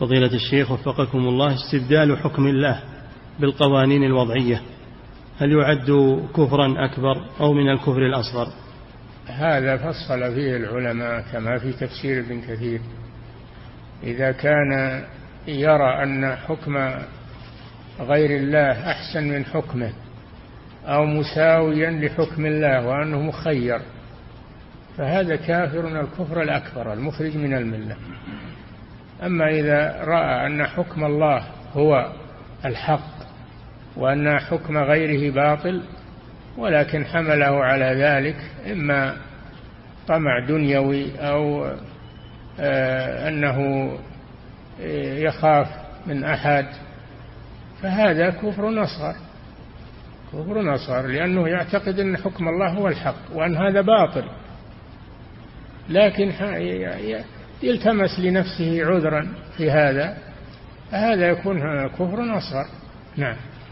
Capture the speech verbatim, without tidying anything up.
فضيلة الشيخ وفقكم الله، استبدال حكم الله بالقوانين الوضعية هل يعد كفرا أكبر أو من الكفر الأصغر؟ هذا فصل فيه العلماء كما في تفسير ابن كثير. إذا كان يرى أن حكم غير الله أحسن من حكمه أو مساويا لحكم الله وأنه مخير فهذا كافر من الكفر الأكبر المخرج من الملة. أما إذا رأى أن حكم الله هو الحق وأن حكم غيره باطل ولكن حمله على ذلك إما طمع دنيوي أو أنه يخاف من أحد فهذا كفر أصغر، كفر أصغر، لأنه يعتقد أن حكم الله هو الحق وأن هذا باطل، لكن يلتمس لنفسه عذرا في هذا، هذا يكون كفر أصغر. نعم.